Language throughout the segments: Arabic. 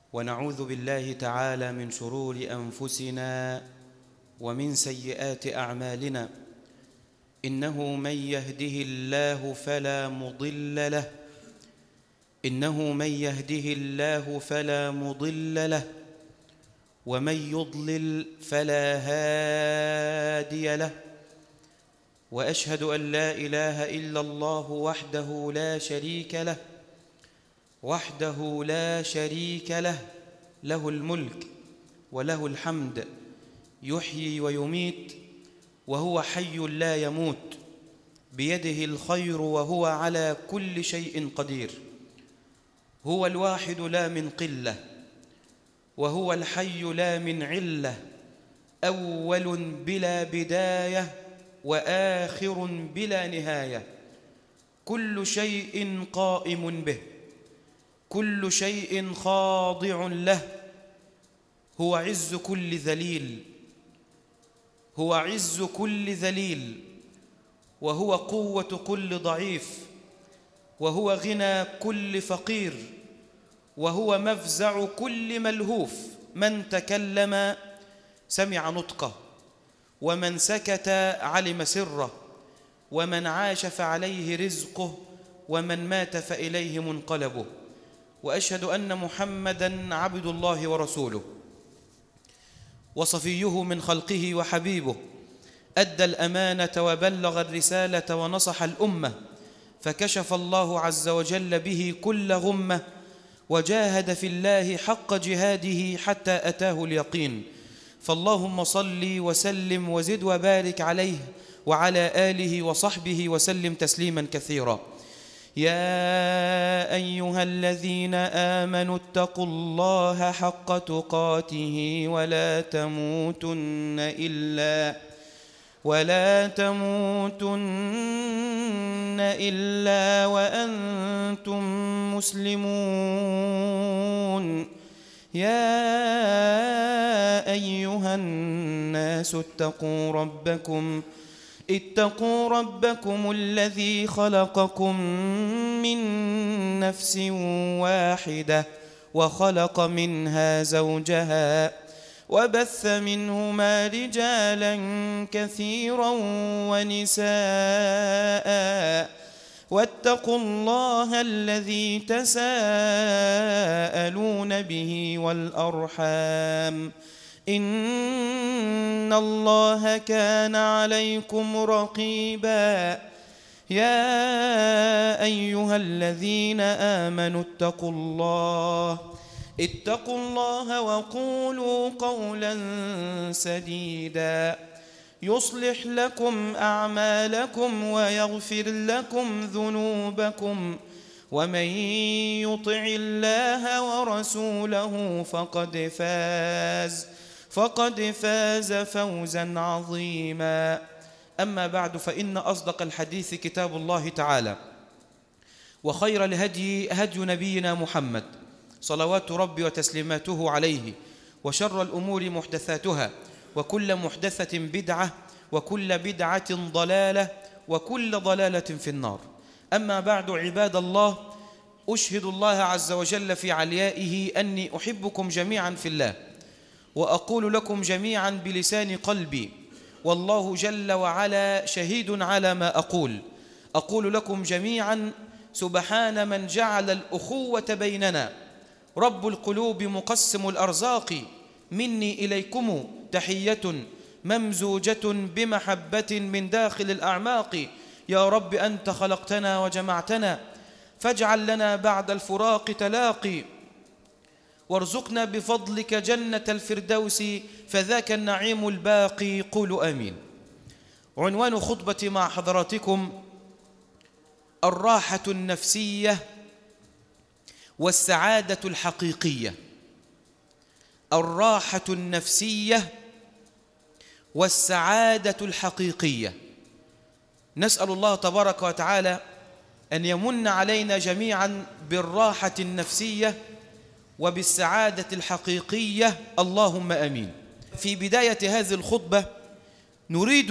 ونعوذ بالله تعالى من شرور أنفسنا ومن سيئات أعمالنا. إنه من يهده الله فلا مضل له ومن يضلل فلا هادي له. وأشهد أن لا إله إلا الله وحده لا شريك له له الملك وله الحمد، يحيي ويميت وهو حي لا يموت، بيده الخير وهو على كل شيء قدير. هو الواحد لا من قلة، وهو الحي لا من علة، أول بلا بداية وآخر بلا نهاية. كل شيء قائم به، كل شيء خاضع له. هو عز كل ذليل، وهو قوة كل ضعيف، وهو غنى كل فقير، وهو مفزع كل ملهوف. من تكلم سمع نطقه، ومن سكت علم سره، ومن عاش فعليه رزقه، ومن مات فإليه منقلبه. وأشهد أن محمدًا عبد الله ورسوله، وصفيه من خلقه وحبيبه، أدى الأمانة وبلغ الرسالة ونصح الأمة، فكشف الله عز وجل به كل غمة، وجاهد في الله حق جهاده حتى أتاه اليقين. فاللهم صل وسلم وزد وبارك عليه وعلى آله وصحبه وسلم تسليما كثيرا. يا أيها الذين آمنوا اتقوا الله حق تقاته ولا تموتن إلا وأنتم مسلمون. يا أيها الناس اتقوا ربكم الذي خلقكم من نفس واحدة، وخلق منها زوجها، وبث منهما رجالا كثيرا ونساء. واتقوا الله الذي تساءلون به والأرحام، إن الله كان عليكم رقيبا. يا أيها الذين آمنوا اتقوا الله وقولوا قولا سديدا، يصلح لكم أعمالكم ويغفر لكم ذنوبكم، ومن يطع الله ورسوله فقد فاز فوزا عظيما. أما بعد، فإن أصدق الحديث كتاب الله تعالى، وخير الهدي هدي نبينا محمد صلوات ربي وتسليماته عليه، وشر الأمور محدثاتها، وكل محدثة بدعة، وكل بدعة ضلالة، وكل ضلالة في النار. أما بعد، عباد الله، أشهد الله عز وجل في عليائه أني أحبكم جميعا في الله، وأقول لكم جميعا بلسان قلبي، والله جل وعلا شهيد على ما أقول لكم جميعا: سبحان من جعل الأخوة بيننا، رب القلوب مقسم الأرزاق، مني إليكم تحية ممزوجة بمحبة من داخل الأعماق. يا رب أنت خلقتنا وجمعتنا، فاجعل لنا بعد الفراق تلاقي، وارزقنا بفضلك جنة الفردوس، فذاك النعيم الباقي. قولوا آمين. عنوان خطبتي مع حضراتكم: الراحة النفسية والسعادة الحقيقية. الراحة النفسية والسعادة الحقيقية. نسأل الله تبارك وتعالى أن يمن علينا جميعا بالراحة النفسية وبالسعادة الحقيقية، اللهم آمين. في بداية هذه الخطبة نريد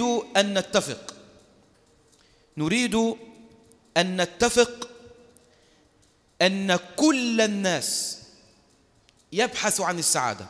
أن نتفق أن كل الناس يبحث عن السعادة،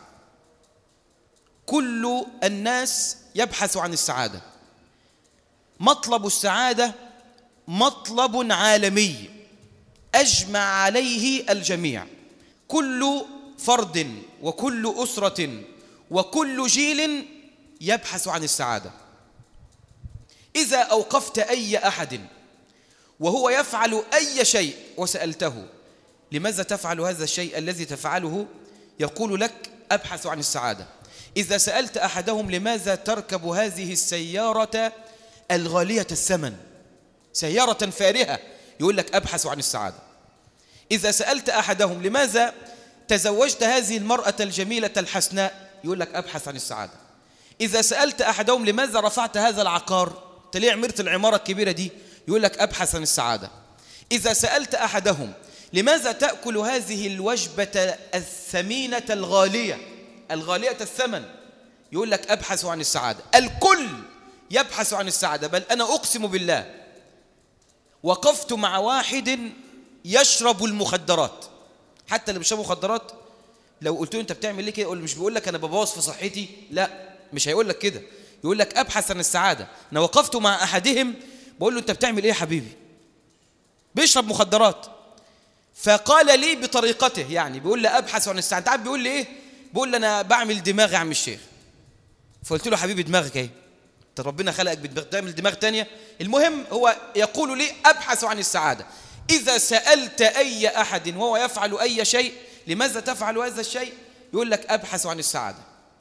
كل الناس يبحث عن السعادة. مطلب السعادة مطلب عالمي أجمع عليه الجميع، كل فرد وكل أسرة وكل جيل يبحث عن السعادة. إذا أوقفت أي أحد وهو يفعل أي شيء وسألته لماذا تفعل هذا الشيء الذي تفعله، يقول لك أبحث عن السعادة. إذا سألت أحدهم لماذا تركب هذه السيارة الغالية الثمن، سيارة فارهة، يقول لك أبحث عن السعادة. إذا سألت أحدهم لماذا تزوجت هذه المرأة الجميلة الحسناء، يقول لك أبحث عن السعادة. إذا سألت أحدهم لماذا رفعت هذا العقار، ليه عمرت العمارة الكبيرة دي، يقول لك أبحث عن السعادة. إذا سألت أحدهم لماذا تأكل هذه الوجبة الثمينة الغالية الثمن، يقول لك أبحث عن السعادة. الكل يبحث عن السعادة. بل أنا أقسم بالله وقفت مع واحد يشرب المخدرات، حتى اللي بيشربوا مخدرات لو قلت له أنت بتعمل ليه كده، مش بيقول لك أنا ببوظ في صحتي، لا مش هيقول لك كده، يقول لك أبحث عن السعادة. أنا وقفت مع أحدهم بقول له أنت بتعمل إيه يا حبيبي، بيشرب مخدرات، فقال لي بطريقته، يعني بيقول لي أبحث عن السعادة. تعب بيقول لي إيه، بيقول لي أنا بعمل دماغ يا عم الشيخ. فقلت له حبيبي دماغك إيه، ربنا خلقك بتعمل دماغ تانية. المهم هو يقول لي أبحث عن السعادة. إذا سألت أي أحد وهو يفعل أي شيء لماذا تفعل هذا الشيء، يقول لك أبحث عن السعادة.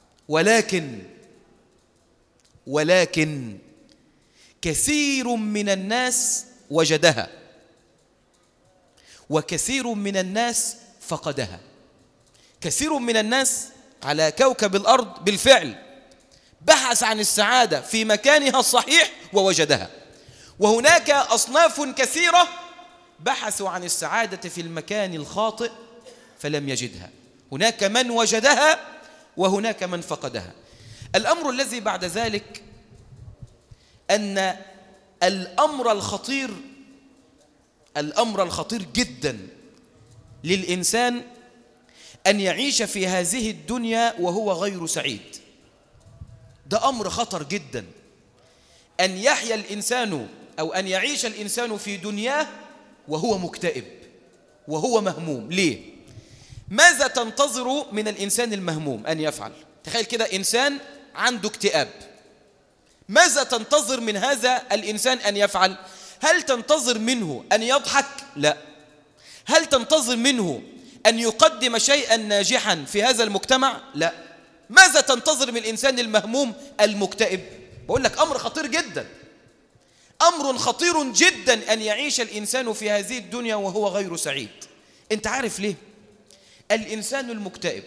ولكن كثير من الناس وجدها وكثير من الناس فقدها. كثير من الناس على كوكب الأرض بالفعل بحث عن السعادة في مكانها الصحيح ووجدها، وهناك أصناف كثيرة بحثوا عن السعادة في المكان الخاطئ فلم يجدها. هناك من وجدها وهناك من فقدها. الأمر الذي بعد ذلك أن الأمر الخطير جدا للإنسان أن يعيش في هذه الدنيا وهو غير سعيد. ده أمر خطر جدا، أن يحيا الإنسان أو أن يعيش الإنسان في دنياه وهو مكتئب وهو مهموم. ليه؟ ماذا تنتظر من الإنسان المهموم أن يفعل؟ تخيل كده إنسان عنده اكتئاب، ماذا تنتظر من هذا الإنسان أن يفعل؟ هل تنتظر منه أن يضحك؟ لا. هل تنتظر منه أن يقدم شيئا ناجحا في هذا المجتمع؟ لا. ماذا تنتظر من الإنسان المهموم المكتئب؟ بقول لك أمر خطير جدا، أمر خطير جدا أن يعيش الإنسان في هذه الدنيا وهو غير سعيد. أنت عارف ليه؟ الإنسان المكتئب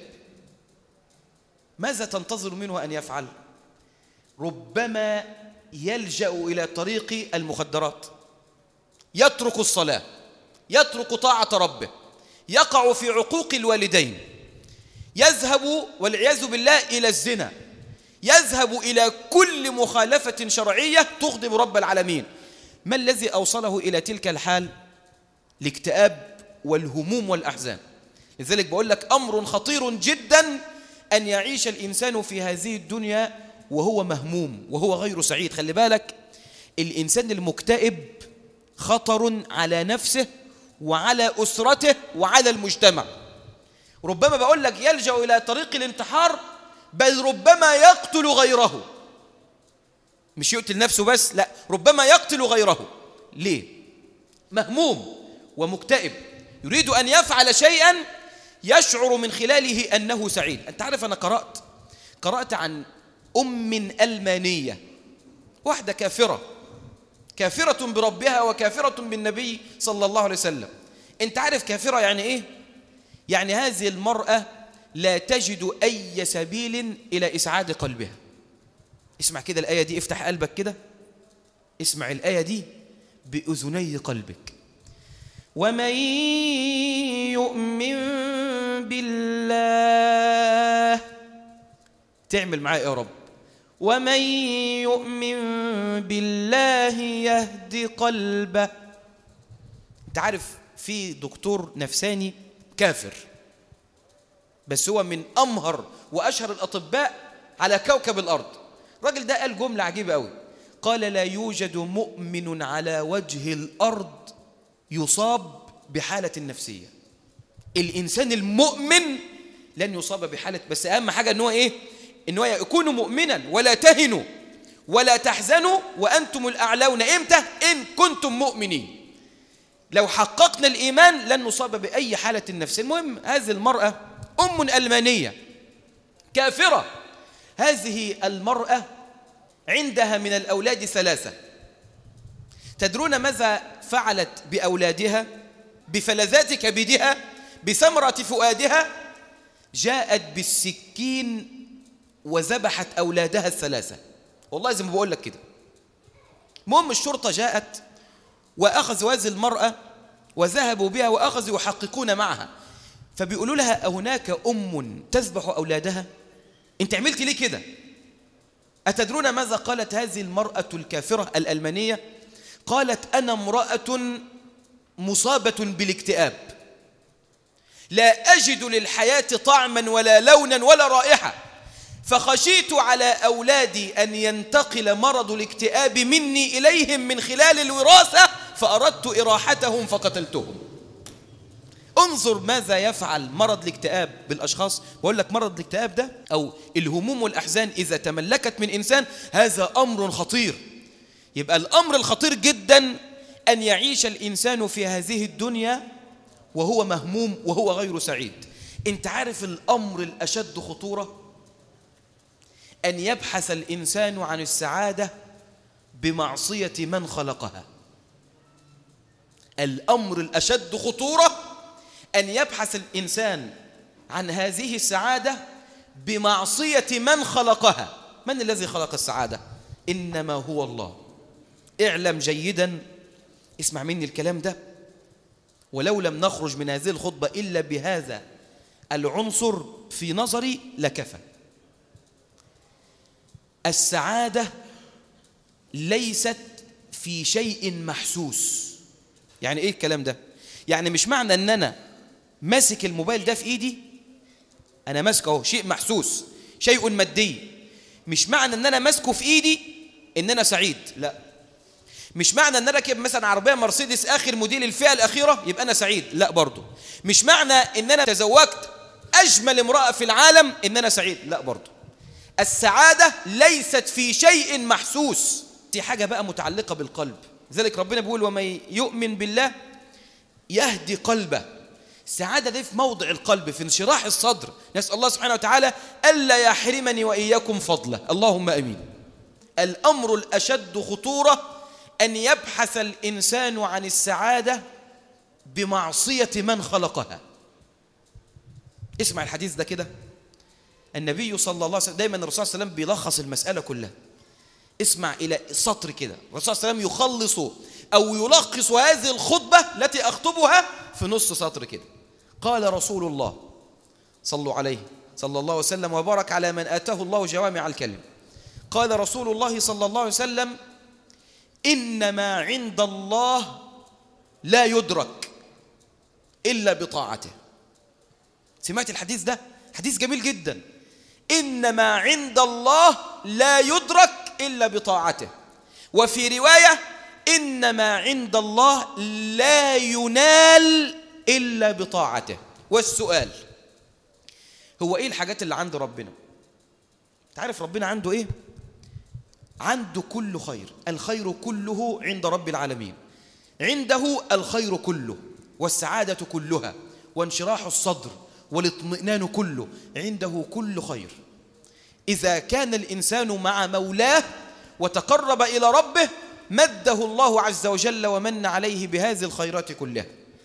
ماذا تنتظر منه أن يفعل؟ ربما يلجأ إلى طريق المخدرات، يترك الصلاة، يترك طاعة ربه، يقع في عقوق الوالدين، يذهب والعياذ بالله إلى الزنا، يذهب إلى كل مخالفة شرعية تغضب رب العالمين. ما الذي أوصله إلى تلك الحال؟ الاكتئاب والهموم والأحزان. لذلك بقول لك أمر خطير جدا أن يعيش الإنسان في هذه الدنيا وهو مهموم وهو غير سعيد. خلي بالك، الإنسان المكتئب خطر على نفسه وعلى أسرته وعلى المجتمع. ربما بقول لك يلجأ إلى طريق الانتحار، بل ربما يقتل غيره. مش يقتل نفسه بس، لا، ربما يقتل غيره. ليه؟ مهموم ومكتئب، يريد أن يفعل شيئا يشعر من خلاله أنه سعيد. أنت عارف، أنا قرأت عن أم ألمانية، واحدة كافرة بربها وكافرة بالنبي صلى الله عليه وسلم. أنت عارف كافرة يعني إيه؟ يعني هذه المرأة لا تجد أي سبيل إلى إسعاد قلبها. اسمع كده الآية دي، افتح قلبك كده، اسمع الآية دي بأذني قلبك. ومن يؤمن بالله، تعمل معايا يا رب، ومن يؤمن بالله يهدي قلبه. انت عارف في دكتور نفساني كافر بس هو من أمهر وأشهر الأطباء على كوكب الأرض. الراجل ده قال جملة عجيبة قوي، قال لا يوجد مؤمن على وجه الأرض يصاب بحالة نفسية. الإنسان المؤمن لن يصاب بحالة، بس أهم حاجة أنه إيه؟ أنه يكون مؤمنا ولا تهنوا ولا تحزنوا وأنتم الأعلون. إمتى؟ إن كنتم مؤمنين. لو حققنا الإيمان لن نصاب بأي حالة نفسية. المهم هذه المرأة أم ألمانية كافرة. هذه المرأة عندها من الأولاد 3. تدرون ماذا فعلت بأولادها؟ بفلذات كبدها، بثمرة فؤادها، جاءت بالسكين وذبحت أولادها 3. والله زي ما بقول لك كده. المهم الشرطة جاءت وأخذوا هذه المرأة وذهبوا بها وأخذوا يحققون معها، فبيقولوا لها هناك أم تذبح أولادها؟ أنت عملت ليه كده؟ أتدرون ماذا قالت هذه المرأة الكافرة الألمانية؟ قالت أنا امرأة مصابة بالاكتئاب، لا أجد للحياة طعما ولا لونا ولا رائحة، فخشيت على أولادي أن ينتقل مرض الاكتئاب مني إليهم من خلال الوراثة، فأردت إراحتهم فقتلتهم. انظر ماذا يفعل مرض الاكتئاب بالأشخاص. بقول لك مرض الاكتئاب ده أو الهموم والأحزان إذا تملكت من إنسان هذا أمر خطير. يبقى الأمر الخطير جدا أن يعيش الإنسان في هذه الدنيا وهو مهموم وهو غير سعيد. أنت عارف الأمر الأشد خطورة؟ أن يبحث الإنسان عن السعادة بمعصية من خلقها. الأمر الأشد خطورة أن يبحث الإنسان عن هذه السعادة بمعصية من خلقها. من الذي خلق السعادة؟ إنما هو الله. اعلم جيدا، اسمع مني الكلام ده، ولو لم نخرج من هذه الخطبة إلا بهذا العنصر في نظري لكفى. السعادة ليست في شيء محسوس. يعني إيه الكلام ده؟ يعني مش معنى أن أنا ماسك الموبايل ده في إيدي، أنا ماسكه شيء محسوس، شيء مادي. مش معنى أن أنا ماسكه في إيدي أن أنا سعيد، لا. مش معنى أن أنا راكب مثلا عربية مرسيدس آخر موديل الفئة الأخيرة يبقى أنا سعيد، لا برضو. مش معنى أن أنا تزوجت أجمل امرأة في العالم أن أنا سعيد، لا برضو. السعادة ليست في شيء محسوس، دي حاجة بقى متعلقة بالقلب. لذلك ربنا بيقول ومن يؤمن بالله يهدي قلبه. السعادة دي في موضع القلب، في انشراح الصدر. نسأل الله سبحانه وتعالى ألا يحرمني وإياكم فضله، اللهم أمين. الأمر الأشد خطورة أن يبحث الإنسان عن السعادة بمعصية من خلقها. اسمع الحديث ده كده. النبي صلى الله عليه وسلم دايما الرسول صلى الله عليه وسلم بيلخص المسألة كلها. اسمع إلى سطر كده، الرسول صلى الله عليه وسلم يخلص أو يلخص هذه الخطبة التي أخطبها في نص سطر كده. قال رسول الله صلوا عليه صلى الله عليه وسلم وبارك على من آتاه الله جوامع الكلم. قال رسول الله صلى الله عليه وسلم إنما عند الله لا يدرك إلا بطاعته. سمعت الحديث ده؟ حديث جميل جدا. إنما عند الله لا يدرك إلا بطاعته. وفي رواية إنما عند الله لا ينال إلا بطاعته. والسؤال هو إيه الحاجات اللي عند ربنا؟ تعرف ربنا عنده إيه؟ عنده كل خير. الخير كله عند رب العالمين. عنده الخير كله والسعادة كلها وانشراح الصدر والاطمئنان كله. عنده كل خير. إذا كان الإنسان مع مولاه وتقرب إلى ربه مده الله عز وجل ومن عليه بهذه الخيرات كلها.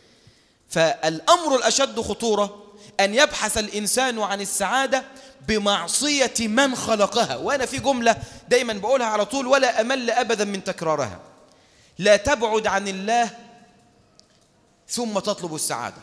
فالأمر الأشد خطورة أن يبحث الإنسان عن السعادة بمعصية من خلقها. وأنا في جملة دايما بقولها على طول ولا أمل أبدا من تكرارها: لا تبعد عن الله ثم تطلب السعادة،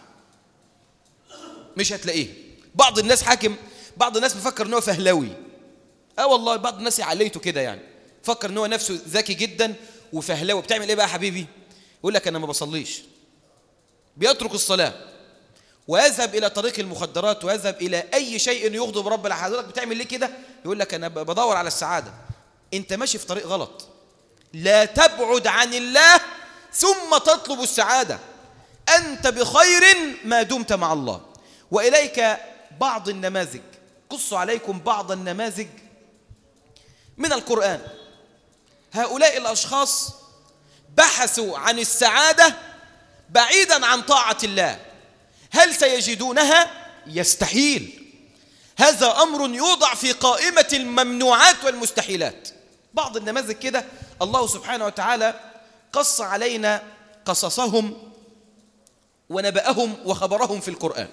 مش هتلاقيه. بعض الناس حاكم، بعض الناس بفكر أنه فهلوي. والله بعض الناس عليته كده، يعني فكر أنه نفسه ذكي جدا وفهلوي. بتعمل إيه بقى يا حبيبي؟ يقول لك أنا ما بصليش، بيترك الصلاة ويذهب إلى طريق المخدرات ويذهب إلى أي شيء يغضب رب العالمين. حضرتك بتعمل ليه كده؟ يقول لك أنا بدور على السعادة. أنت ماشي في طريق غلط. لا تبعد عن الله ثم تطلب السعادة. أنت بخير ما دمت مع الله. وإليك بعض النماذج، قص عليكم بعض النماذج من القرآن. هؤلاء الأشخاص بحثوا عن السعادة بعيدا عن طاعة الله. هل سيجدونها؟ يستحيل. هذا أمر يوضع في قائمة الممنوعات والمستحيلات. بعض النماذج كده الله سبحانه وتعالى قص علينا قصصهم ونبأهم وخبرهم في القرآن.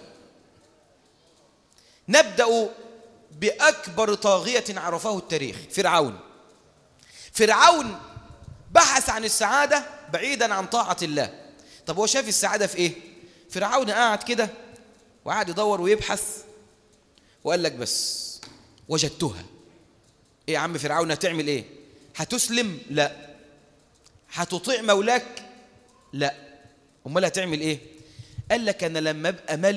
نبدأ بأكبر طاغية عرفه التاريخ، فرعون. فرعون بحث عن السعادة بعيدا عن طاعة الله. طب هو شاف السعادة في إيه؟ فرعون قاعد كده وقاعد يدور ويبحث وقال لك بس وجدتها. إيه يا عم فرعون هتعمل إيه؟ هتسلم؟ لا. هتطيع مولاك؟ لا. أمال هتعمل إيه؟ قال لك أنا لما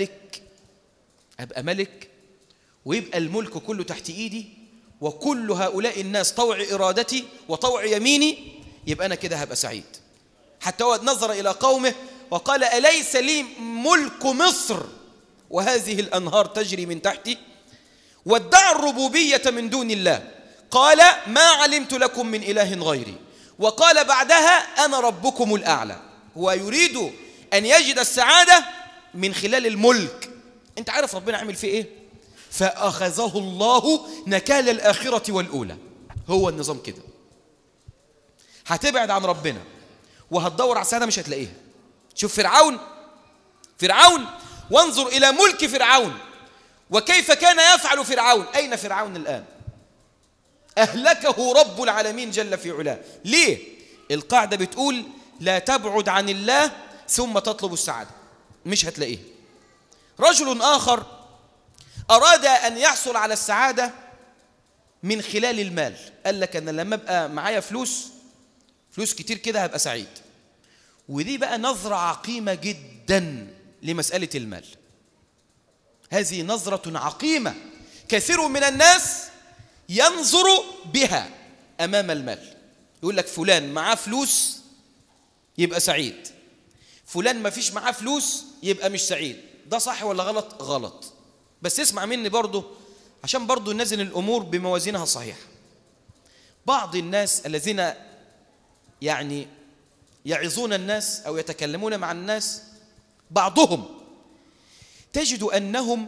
أبقى ملك ويبقى الملك كله تحت إيدي وكل هؤلاء الناس طوع إرادتي وطوع يميني، يبقى أنا كده هبقى سعيد. حتى هو نظر إلى قومه وقال أليس لي ملك مصر وهذه الأنهار تجري من تحتي؟ وادعى الربوبية من دون الله. قال ما علمت لكم من إله غيري. وقال بعدها أنا ربكم الأعلى. هو يريد أن يجد السعادة من خلال الملك. أنت عارف ربنا عمل فيه إيه؟ فأخذه الله نكال الآخرة والأولى. هو النظام كده. هتبعد عن ربنا وهتدور على السعادة مش هتلاقيها. شوف فرعون وانظر إلى ملك فرعون وكيف كان يفعل فرعون. أين فرعون الآن؟ أهلكه رب العالمين جل في علاه. ليه؟ القاعدة بتقول لا تبعد عن الله ثم تطلب السعادة، مش هتلاقيه. رجل آخر أراد أن يحصل على السعادة من خلال المال. قال لك أنا لما أبقى معايا فلوس كتير كده هبقى سعيد. ودي بقى نظرة عقيمة جدا لمسألة المال. هذه نظرة عقيمة كثير من الناس ينظر بها أمام المال. يقول لك فلان معاه فلوس يبقى سعيد، فلان ما فيش معاه فلوس يبقى مش سعيد. ده صح ولا غلط؟ غلط. بس اسمع مني برضو عشان برضو نزل الأمور بموازينها الصحيحة. بعض الناس الذين يعني يعظون الناس أو يتكلمون مع الناس، بعضهم تجد أنهم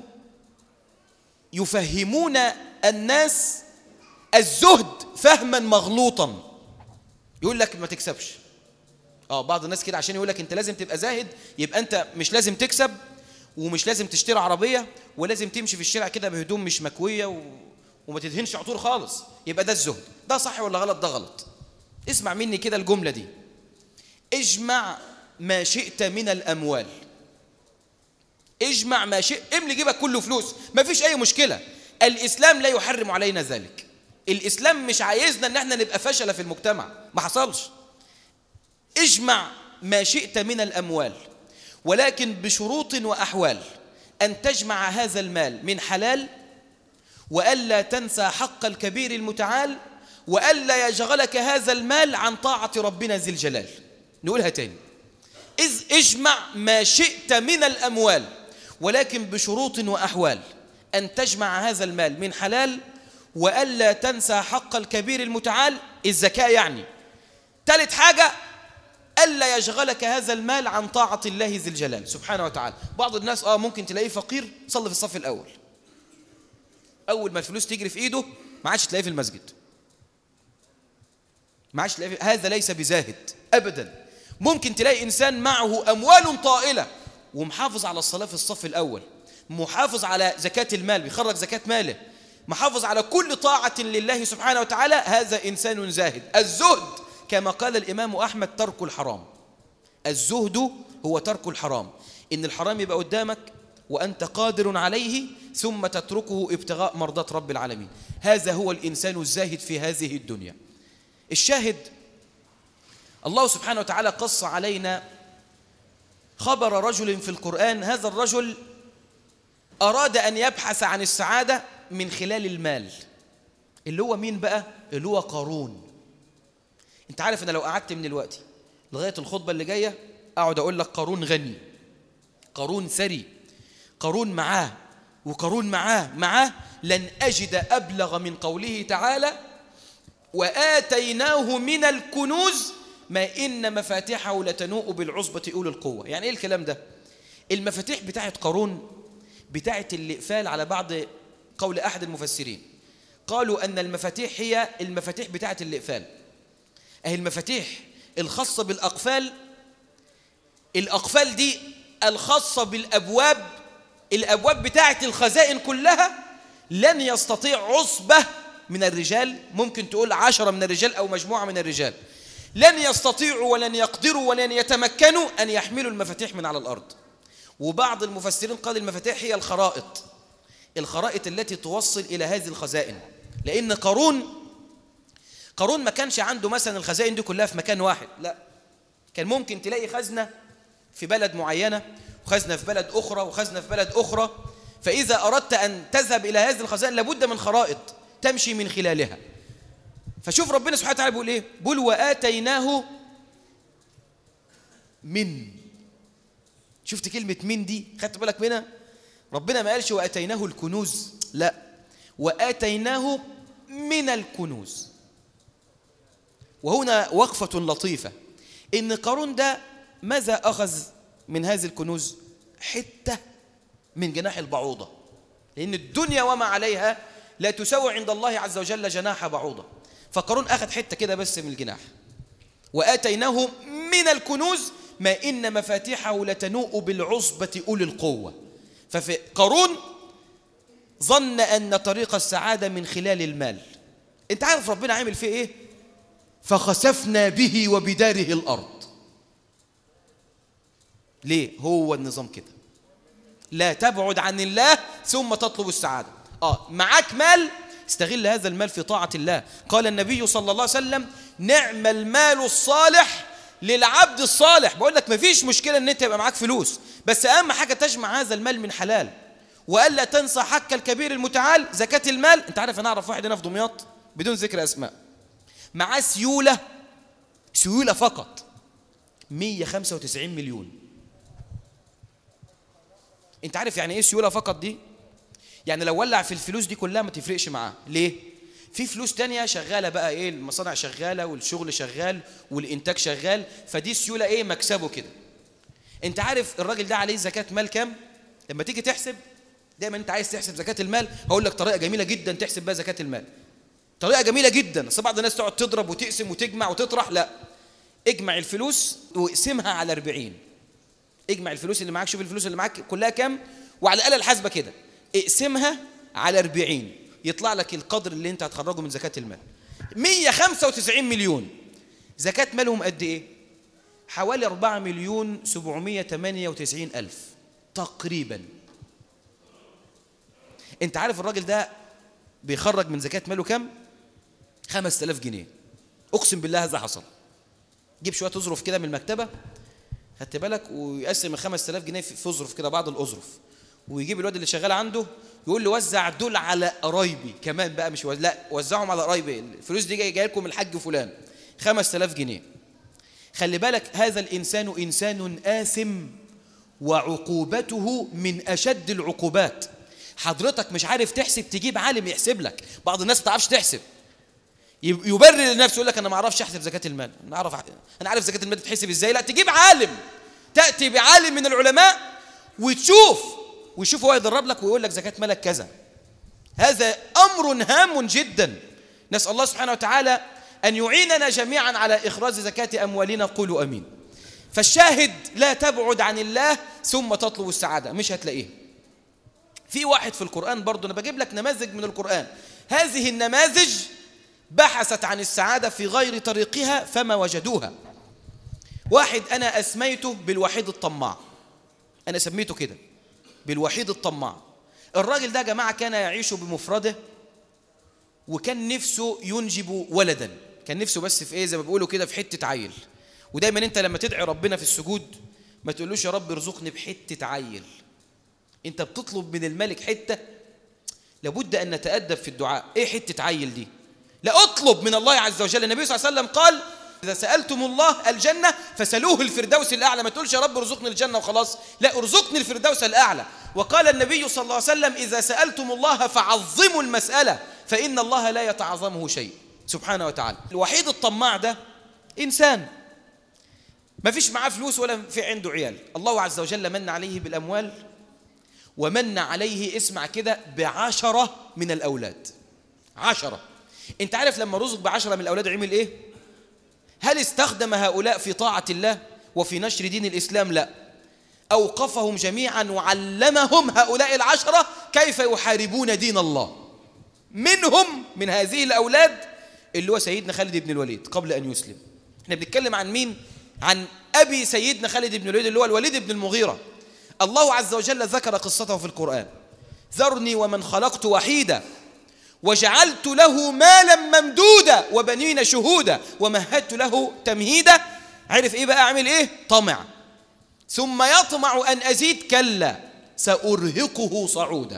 يفهمون الناس الزهد فهما مغلوطا. يقول لك ما تكسبش. بعض الناس كده عشان يقول لك انت لازم تبقى زاهد، يبقى انت مش لازم تكسب ومش لازم تشتري عربية ولازم تمشي في الشارع كده بهدوم مش مكوية وما تدهنش عطور خالص، يبقى ده الزهد. ده صح ولا غلط؟ ده غلط. اسمع مني كده الجملة دي: اجمع ما شئت من الأموال. اجمع ما شئت، املي جيبك كله فلوس، ما فيش أي مشكلة. الإسلام لا يحرم علينا ذلك. الإسلام مش عايزنا ان احنا نبقى فشلة في المجتمع، ما حصلش. اجمع ما شئت من الأموال، ولكن بشروط وأحوال. أن تجمع هذا المال من حلال، وألا تنسى حق الكبير المتعال، وألا يشغلك هذا المال عن طاعة ربنا ذي الجلال. نقولها تاني: اجمع ما شئت من الأموال، ولكن بشروط وأحوال. أن تجمع هذا المال من حلال، وألا تنسى حق الكبير المتعال، الزكاة يعني. ثالث حاجة: ألا يشغلك هذا المال عن طاعة الله ذي الجلال سبحانه وتعالى. بعض الناس ممكن تلاقيه فقير صلي في الصف الأول، أول ما الفلوس تجري في إيده ما عادش تلاقيه في المسجد، ما عادش تلاقيه هذا ليس بزاهد أبدا. ممكن تلاقي إنسان معه أموال طائلة ومحافظ على الصلاة في الصف الأول، محافظ على زكاة المال، بيخرج زكاة ماله، محافظ على كل طاعة لله سبحانه وتعالى. هذا إنسان زاهد. الزهد كما قال الإمام أحمد ترك الحرام. الزهد هو ترك الحرام، إن الحرام يبقى قدامك وأنت قادر عليه ثم تتركه ابتغاء مرضات رب العالمين. هذا هو الإنسان الزاهد في هذه الدنيا. الشاهد: الله سبحانه وتعالى قص علينا خبر رجل في القرآن. هذا الرجل أراد أن يبحث عن السعادة من خلال المال. اللي هو مين بقى؟ اللي هو قارون. انت عارف أنا لو قعدت من الوقت لغاية الخطبة اللي جاية أقعد أقول لك قارون غني، قارون ثري، قارون معاه وقارون معاه، لن أجد أبلغ من قوله تعالى وآتيناه من الكنوز ما إن مفاتيحه لتنوء بالعصبة أولي القوة. يعني إيه الكلام ده؟ المفاتيح بتاعت قارون بتاعت الإقفال على بعض قول أحد المفسرين، قالوا أن المفاتيح هي المفاتيح بتاعت الإقفال. أهي المفاتيح الخاصة بالأقفال، الأقفال دي الخاصة بالأبواب، الأبواب بتاعت الخزائن كلها لن يستطيع عصبة من الرجال، ممكن تقول 10 من الرجال أو مجموعة من الرجال، لن يستطيعوا ولن يقدروا ولن يتمكنوا أن يحملوا المفاتيح من على الأرض. وبعض المفسرين قال المفاتيح هي الخرائط التي توصل إلى هذه الخزائن. لأن قارون ما كانش عنده مثلا الخزائن دي كلها في مكان واحد، لا، كان ممكن تلاقي خزنة في بلد معينة وخزنة في بلد أخرى وخزنة في بلد أخرى. فإذا أردت أن تذهب إلى هذه الخزائن لابد من خرائط تمشي من خلالها. فشوف ربنا سبحانه وتعالى بيقول إيه؟ بيقول وآتيناه من. شفت كلمة من دي؟ خدت بالك منها؟ ربنا ما قالش وآتيناه الكنوز، لا، وآتيناه من الكنوز. وهنا وقفة لطيفة، إن قارون ده ماذا أخذ من هذه الكنوز؟ حتة من جناح البعوضة، لأن الدنيا وما عليها لا تساوي عند الله عز وجل جناح بعوضة. فقارون أخذ حتة كده بس من الجناح. وآتيناه من الكنوز ما إن مفاتيحه لتنوء بالعصبة أولي القوة. ففي قارون ظن أن طريق السعادة من خلال المال. أنت عارف ربنا عامل فيه إيه؟ فخسفنا به وبداره الأرض. ليه؟ هو النظام كده، لا تبعد عن الله ثم تطلب السعادة. معاك مال، استغل هذا المال في طاعة الله. قال النبي صلى الله عليه وسلم نعم المال الصالح للعبد الصالح. بقول لك مفيش مشكلة ان انت يبقى معاك فلوس، بس اهم حاجة تجمع هذا المال من حلال. وألا تنسى حق الكبير المتعال زكاة المال. انت عارف انا اعرف واحد هنا في دمياط بدون ذكر اسماء معاه سيولة فقط 195 مليون. انت عارف يعني ايه سيولة فقط دي؟ يعني لو ولع في الفلوس دي كلها ما تفرقش معاه. ليه؟ في فلوس تانية شغالة بقى ايه، المصانع شغالة والشغل شغال والانتاج شغال، فدي سيولة ايه، مكسبه كده. انت عارف الراجل ده عليه زكاة مال كام؟ لما تيجي تحسب، دايما انت عايز تحسب زكاة المال، هقول لك طريقة جميلة جدا تحسب بها زكاة المال، طريقة جميلة جدا. بس بعض الناس تقعد تضرب وتقسم وتجمع وتطرح، لا، اجمع الفلوس واقسمها على 40. اجمع الفلوس اللي معاك، شوف الفلوس اللي معاك كلها كام، وعلى الآلة الحاسبة كده اقسمها على 40، يطلع لك القدر اللي انت هتخرجه من زكاة المال. 195 مليون زكاة مالهم قد ايه؟ حوالي 4,798,000 تقريبا. انت عارف الراجل ده بيخرج من زكاة ماله كام؟ 5,000 جنيه. اقسم بالله هذا حصل. جيب شوية أظرف كده من المكتبة، خدت بالك، ويقسم ال 5,000 جنيه في أظرف كده، بعض الأظرف، ويجيب الواد اللي شغال عنده يقول له وزع دول على قرايبي كمان بقى، مش لا، وزعهم على قرايبي، الفلوس دي جايه لكم من الحاج فلان، 5,000 جنيه. خلي بالك هذا الإنسان إنسان آثم، وعقوبته من أشد العقوبات. حضرتك مش عارف تحسب، تجيب عالم يحسب لك. بعض الناس ما تعرفش تحسب، يبرر لنفسه يقول لك انا ما اعرفش احسب زكاة المال، انا عارف زكاة المال تتحسب ازاي. لا، تجيب عالم، تأتي بعالم من العلماء ويشوف هو يدرب لك ويقول لك زكاة مالك كذا. هذا أمر هام جدا. نسأل الله سبحانه وتعالى أن يعيننا جميعا على إخراج زكاة أموالنا، قولوا أمين. فالشاهد لا تبعد عن الله ثم تطلب السعادة، مش هتلاقيه. في واحد في القرآن برضو، أنا بجيب لك نماذج من القرآن، هذه النماذج بحثت عن السعادة في غير طريقها فما وجدوها. واحد أنا أسميته بالوحيد الطماع، أنا سميته كده بالوحيد الطماع. الراجل ده يا جماعة كان يعيش بمفرده، وكان نفسه ينجب ولدا، كان نفسه بس في ايه، زي ما بيقولوا كده، في حتة عيل. ودايما انت لما تدعي ربنا في السجود ما تقولوش يا رب ارزقني بحتة عيل، أنت بتطلب من الملك حتة، لابد أن نتأدب في الدعاء. إيه حتة عيل دي؟ لا، أطلب من الله عز وجل. النبي صلى الله عليه وسلم قال إذا سألتم الله الجنة فسألوه الفردوس الأعلى. ما تقولش يا رب ارزقني الجنة وخلاص، لا، ارزقني الفردوس الأعلى. وقال النبي صلى الله عليه وسلم إذا سألتم الله فعظموا المسألة فإن الله لا يتعظمه شيء سبحانه وتعالى. الوحيد الطماع ده إنسان ما فيش معاه فلوس ولا في عنده عيال. الله عز وجل من عليه بالأموال، ومن عليه، اسمع كده، ب10 من الأولاد. 10. انت عارف لما رزق ب10 من الأولاد عمل إيه؟ هل استخدم هؤلاء في طاعة الله وفي نشر دين الإسلام؟ لا، أوقفهم جميعا وعلمهم هؤلاء 10 كيف يحاربون دين الله. منهم من هذه الأولاد اللي هو سيدنا خالد بن الوليد قبل أن يسلم. احنا بنتكلم عن مين؟ عن أبي سيدنا خالد بن الوليد اللي هو الوليد بن المغيرة. الله عز وجل ذكر قصته في القرآن: ذرني ومن خلقت وحيدا وجعلت له مالا ممدودا وبنين شهودا ومهدت له تمهيدا. عرف إيه بقى؟ عمل إيه؟ طمع. ثم يطمع أن أزيد، كلا سأرهقه صعودا.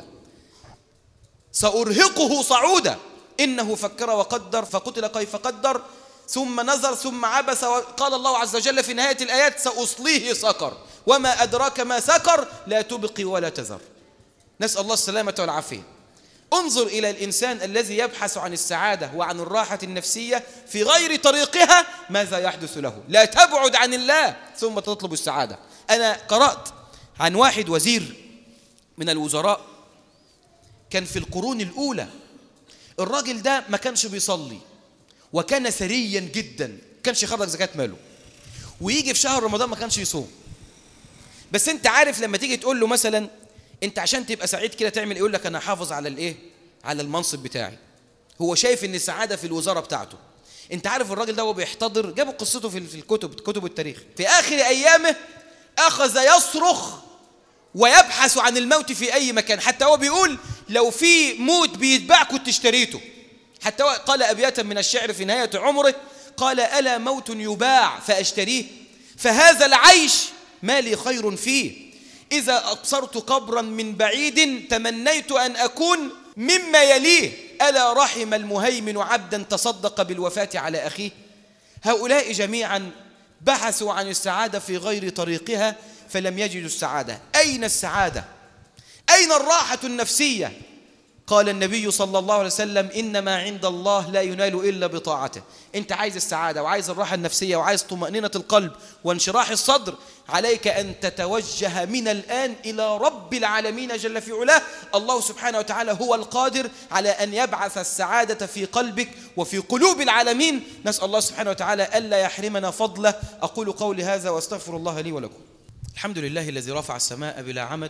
سأرهقه صعودا إنه فكر وقدر فقتل كيف قدر ثم نظر ثم عبس. وقال الله عز وجل في نهاية الآيات: سأصليه سقر وما أدراك ما سقر لا تبقي ولا تذر. نسأل الله السلامة والعافية. انظر إلى الإنسان الذي يبحث عن السعادة وعن الراحة النفسية في غير طريقها، ماذا يحدث له؟ لا تبعد عن الله ثم تطلب السعادة. أنا قرأت عن واحد وزير من الوزراء كان في القرون الأولى. الراجل ده ما كانش بيصلي وكان ثريا جدا، كانش يخرج زكاة ماله، ويجي في شهر رمضان ما كانش يصوم. بس انت عارف لما تيجي تقول له مثلا انت عشان تبقى سعيد كده تعمل، يقول لك انا حافظ على الايه، على المنصب بتاعي. هو شايف ان السعادة في الوزارة بتاعته. انت عارف الراجل ده هو بيحتضر، جابوا قصته في الكتب، كتب التاريخ، في آخر أيامه أخذ يصرخ ويبحث عن الموت في أي مكان. حتى هو بيقول لو في موت بيتباع كنت اشتريته. حتى هو قال أبياتا من الشعر في نهاية عمره، قال: ألا موت يباع فأشتريه، فهذا العيش ما لي خير فيه. إذا أبصرت قبرا من بعيد تمنيت أن أكون مما يليه. ألا رحم المهيمن عبدا تصدق بالوفاة على أخيه. هؤلاء جميعا بحثوا عن السعادة في غير طريقها فلم يجدوا السعادة. أين السعادة؟ أين الراحة النفسية؟ قال النبي صلى الله عليه وسلم: إنما عند الله لا ينال إلا بطاعته. أنت عايز السعادة وعايز الراحة النفسية وعايز طمأنينة القلب وانشراح الصدر، عليك أن تتوجه من الآن إلى رب العالمين جل في علاه. الله سبحانه وتعالى هو القادر على أن يبعث السعادة في قلبك وفي قلوب العالمين. نسأل الله سبحانه وتعالى ألا يحرمنا فضله. أقول قولي هذا وأستغفر الله لي ولكم. الحمد لله الذي رفع السماء بلا عمد.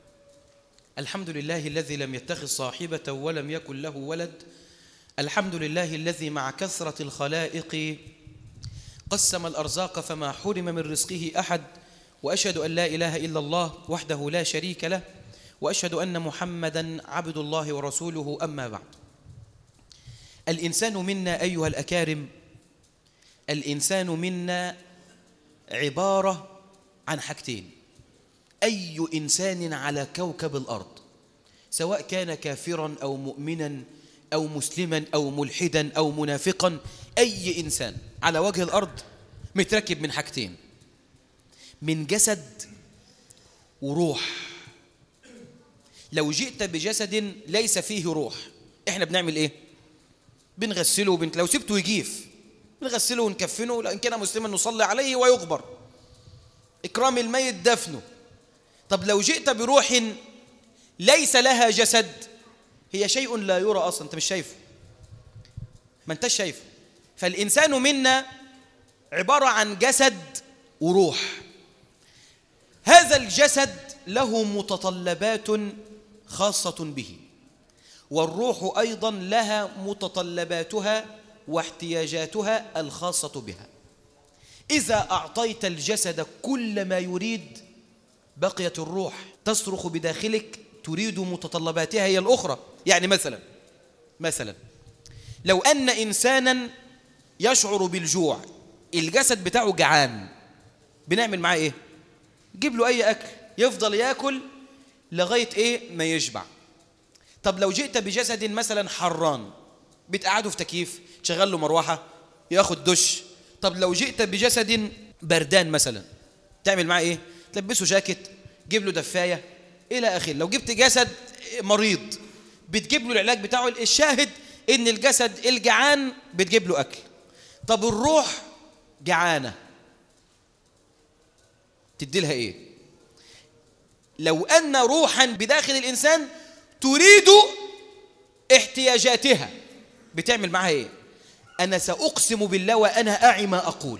الحمد لله الذي لم يتخذ صاحبة ولم يكن له ولد. الحمد لله الذي مع كثرة الخلائق قسم الأرزاق فما حرم من رزقه أحد. وأشهد أن لا إله إلا الله وحده لا شريك له، وأشهد أن محمدا عبد الله ورسوله. أما بعد، الإنسان منا أيها الأكارم، الإنسان منا عبارة عن حاجتين. أي إنسان على كوكب الأرض، سواء كان كافرا أو مؤمنا أو مسلما أو ملحدا أو منافقا، أي إنسان على وجه الأرض متركب من حاجتين: من جسد وروح. لو جئت بجسد ليس فيه روح، إحنا بنعمل إيه؟ بنغسله لو سبته يجيف بنغسله ونكفنه، لأن كان مسلما نصلي عليه ويغبر، إكرام الميت دفنه. طب لو جئت بروح ليس لها جسد، هي شيء لا يرى أصلا، أنت مش شايفه، ما أنتش شايفه. فالإنسان منا عبارة عن جسد وروح. هذا الجسد له متطلبات خاصة به، والروح أيضا لها متطلباتها واحتياجاتها الخاصة بها. إذا أعطيت الجسد كل ما يريد بقيت الروح تصرخ بداخلك تريد متطلباتها هي الأخرى. يعني مثلا لو أن إنسانا يشعر بالجوع، الجسد بتاعه جعان، بنعمل معاه إيه؟ جيب له أي أكل يفضل يأكل لغاية إيه ما يشبع. طب لو جئت بجسد مثلا حران، بتقعده في تكييف، تشغل له مروحة، ياخد دش. طب لو جئت بجسد بردان مثلا، تعمل معاه إيه؟ تلبسه جاكيت، جيب له دفاية إلى آخره. لو جبت جسد مريض، بتجيب له العلاج بتاعه. الشاهد إن الجسد الجعان بتجيب له أكل. طب الروح جعانة، تدي لها إيه؟ لو أن روحا بداخل الإنسان تريد احتياجاتها، بتعمل معها إيه؟ أنا سأقسم بالله وأنا أعي ما أقول،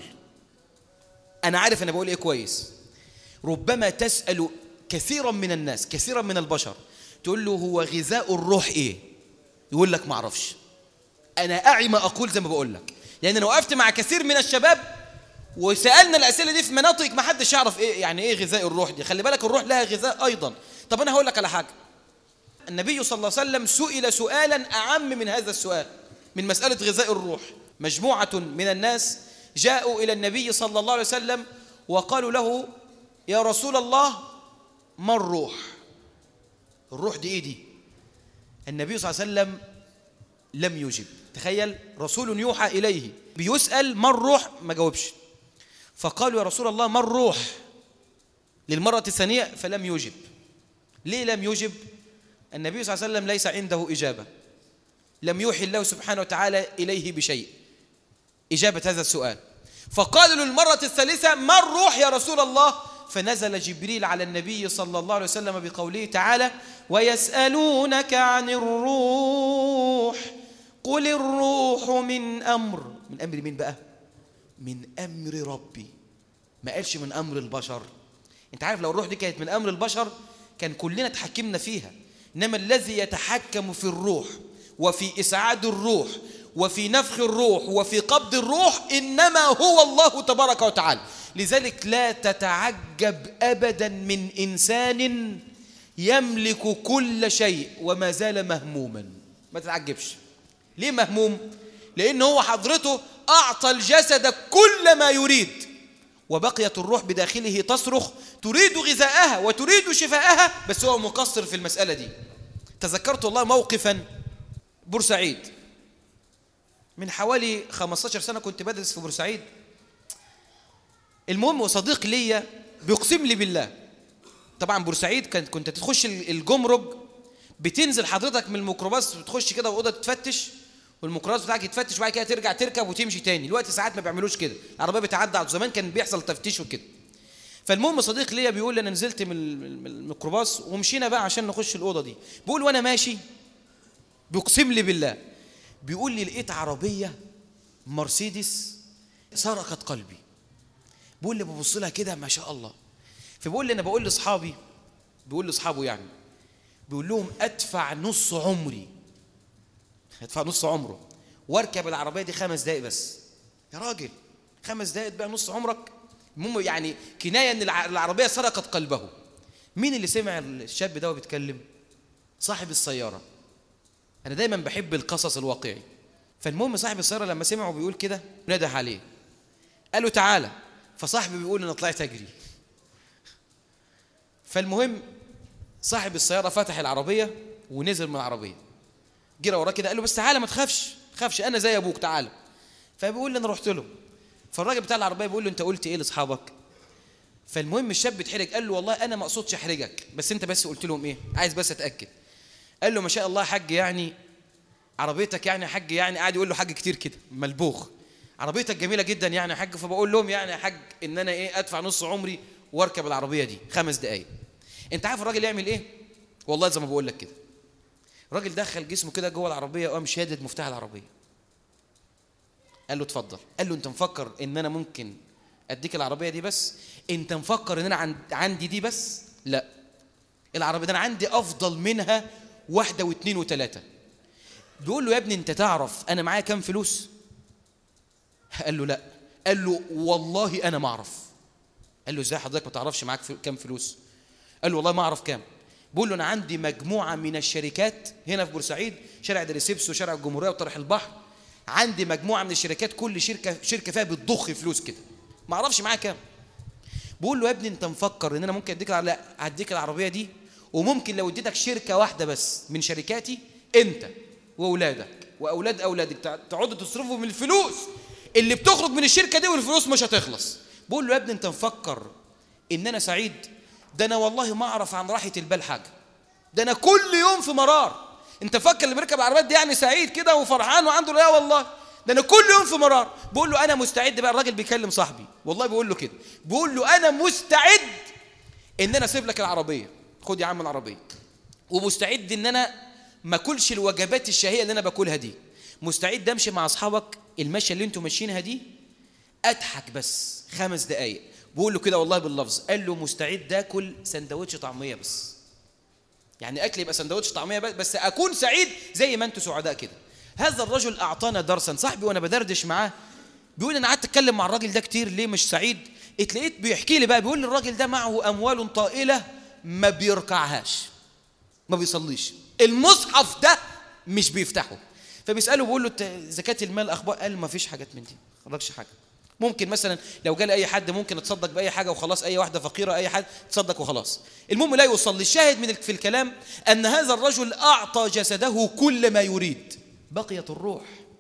أنا عارف أنا بقول إيه كويس. ربما تسأل كثيرا من الناس، كثيرا من البشر، تقول له هو غذاء الروح إيه؟ يقول لك ما أعرفش. أنا أعي ما أقول زي ما بقول لك، لأن أنا وقفت مع كثير من الشباب وسألنا الأسئلة دي في مناطق ما حدش يعرف إيه يعني إيه غذاء الروح دي. خلي بالك الروح لها غذاء أيضا. طب أنا هقول لك على حاجة. النبي صلى الله عليه وسلم سئل سؤالا أعم من هذا السؤال، من مسألة غذاء الروح. مجموعة من الناس جاءوا إلى النبي صلى الله عليه وسلم وقالوا له يا رسول الله ما الروح؟ الروح دي إيه دي؟ النبي صلى الله عليه وسلم لم يجب. تخيل، رسول يوحى إليه بيسأل ما الروح، ما جاوبش. فقالوا يا رسول الله ما الروح للمرة الثانية، فلم يجب. ليه لم يجب؟ النبي صلى الله عليه وسلم ليس عنده إجابة، لم يوحي الله سبحانه وتعالى إليه بشيء إجابة هذا السؤال. فقالوا للمرة الثالثة ما الروح يا رسول الله؟ فنزل جبريل على النبي صلى الله عليه وسلم بقوله تعالى ويسألونك عن الروح قل الروح من أمر مين بقى؟ من أمر ربي. ما قالش من أمر البشر. انت عارف لو الروح دي كانت من أمر البشر كان كلنا تحكمنا فيها، إنما الذي يتحكم في الروح وفي إسعاد الروح وفي نفخ الروح وفي قبض الروح إنما هو الله تبارك وتعالى. لذلك لا تتعجب أبدا من إنسان يملك كل شيء وما زال مهموما. ما تتعجبش. ليه مهموم؟ لأن هو حضرته أعطى الجسد كل ما يريد، وبقيت الروح بداخله تصرخ تريد غذاءها وتريد شفاءها، بس هو مقصر في المسألة دي. تذكرت الله موقفا بورسعيد من حوالي 15 سنة، كنت بدرس في بورسعيد. المهم وصديق لي بيقسم لي بالله، طبعا بورسعيد كنت تخش الجمرك، بتنزل حضرتك من الميكروباص بتخش كده وأوضة تفتش، والميكروباص بتاعك يتفتش وبعد كده ترجع تركب وتمشي تاني. الوقت ساعات ما بيعملوش كده، العربيه بتعدي على زمان كان بيحصل تفتيش وكده. فالمهم صديق ليا بيقول لي انا نزلت من الميكروباص ومشينا بقى عشان نخش الاوضه دي. بيقول وانا ماشي بيقسم لي بالله، بيقول لي لقيت عربيه مرسيدس سرقت قلبي. بيقول لي ببص لها كده ما شاء الله. فبيقول لي انا بقول لاصحابي، بيقول لاصحابه يعني، بيقول لهم ادفع نص عمري، ادفع نص عمره واركب العربيه دي 5 دقايق بس. يا راجل 5 دقايق بقى نص عمرك؟ المهم يعني كنايه ان العربيه سرقت قلبه. مين اللي سمع الشاب ده وبيتكلم؟ صاحب السياره. انا دايما بحب القصص الواقعي. فالمهم صاحب السياره لما سمعه بيقول كده نده عليه، قال له تعالى. فصاحبي بيقول انا طلعت اجري. فالمهم صاحب السياره فتح العربيه ونزل من العربيه، جرى وراه كده قال له بس تعالى ما تخافش انا زي ابوك تعالى. فبيقول لي انا رحت له. فالراجل بتاع العربيه بيقول له انت قلت ايه لاصحابك؟ فالمهم الشاب اتحرج، قال له والله انا ما اقصدش احرجك، بس انت بس قلت لهم ايه؟ عايز بس اتاكد. قال له ما شاء الله يا حاج، يعني عربيتك يعني يا حاج، يعني قاعد يقول له حاج كتير كده ملبوخ، عربيتك جميله جدا يعني يا حاج. فبقول لهم يعني يا حاج ان انا ايه ادفع نص عمري واركب العربيه دي 5 دقايق. انت عارف الراجل يعمل ايه؟ والله زي ما بقول لك كده، الراجل دخل جسمه كده جوه العربيه وقام شادد مفتاح العربيه. قال له اتفضل. قال له انت مفكر ان انا ممكن اديك العربيه دي بس؟ انت مفكر ان انا عندي دي بس؟ لا، العربيه ده انا عندي افضل منها 1 و2 و3. بيقول له يا ابني انت تعرف انا معايا كام فلوس؟ قال له لا. قال له والله انا ما اعرف. قال له ازاي حضرتك ما تعرفش معاك كام فلوس؟ قال له والله ما اعرف كام. بقول له انا عندي مجموعه من الشركات هنا في بورسعيد، شارع دريسبس وشارع الجمهوريه وطرح البحر، عندي مجموعه من الشركات كل شركه فيها بتضخ فلوس كده، ما اعرفش معاها كام. بقول له يا ابني انت مفكر ان انا ممكن اديك؟ لا، هديك العربيه دي وممكن لو اديتك شركة واحدة بس من شركاتي انت واولادك واولاد اولادك تقعدوا تصرفوا من الفلوس اللي بتخرج من الشركة دي، والفلوس مش هتخلص. بقول له يا ابني انت مفكر ان انا سعيد؟ ده انا والله ما اعرف عن راحة البال حاجة، ده انا كل يوم في مرار. انت فكر اللي بيركب عربيات دي يعني سعيد كده وفرحان وعنده لا والله، ده انا كل يوم في مرار. بقول له انا مستعد بقى، الراجل بيكلم صاحبي والله بيقول له كده، بقول له انا مستعد ان انا اسيب لك العربيه، خد يا عم العربيه، ومستعد ان انا ما اكلش الوجبات الشهيه اللي انا باكلها دي، مستعد امشي مع اصحابك المشيه اللي انتم ماشيينها دي، اضحك بس 5 دقائق. بقول له كده والله باللفظ، قال له مستعد اكل سندوتش طعميه بس، يعني اكل يبقى سندوتش طعميه بس اكون سعيد زي ما انتم سعداء كده. هذا الرجل اعطانا درسا. صاحبي وانا بدردش معاه بيقول انا قعدت اتكلم مع الراجل ده كتير ليه مش سعيد، اتلقيت بيحكي لي بقى، بيقول لي الراجل ده معه اموال طائله ما بيركعهاش، ما بيصليش، المصحف ده مش بيفتحه. فبيساله بيقول له زكاه المال اخبار؟ قال ما فيش حاجات من دي، ما خرجش حاجه. ممكن مثلا لو جال اي حد ممكن اتصدق باي حاجه وخلاص، اي واحده فقيره اي حد تصدق وخلاص، المهم لا يصلي. الشاهد في الكلام ان هذا الرجل اعطى جسده كل ما يريد، بقيت الروح.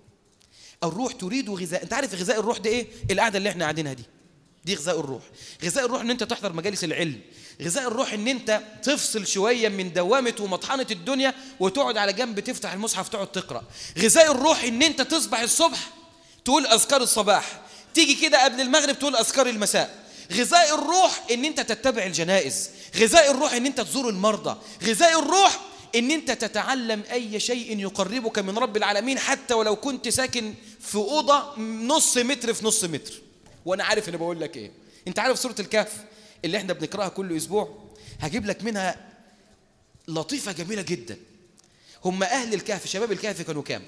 الروح تريد غذاء. انت عارف غذاء الروح ده ايه؟ القعده اللي احنا قاعدينها دي غذاء الروح. غذاء الروح ان انت تحضر مجالس العلم، غذاء الروح ان انت تفصل شويه من دوامه ومطحنه الدنيا وتقعد على جنب تفتح المصحف تقعد تقرا. غذاء الروح ان انت تصبح الصبح تقول اذكار الصباح، تيجي كده قبل المغرب تقول اذكار المساء. غذاء الروح ان انت تتبع الجنائز، غذاء الروح ان انت تزور المرضى، غذاء الروح ان انت تتعلم اي شيء يقربك من رب العالمين، حتى ولو كنت ساكن في اوضه نص متر في نص متر. وانا عارف انا بقول لك ايه. انت عارف سوره الكهف اللي احنا بنقراها كل اسبوع؟ هجيب لك منها لطيفه جميله جدا. هم اهل الكهف شباب الكهف كانوا كام؟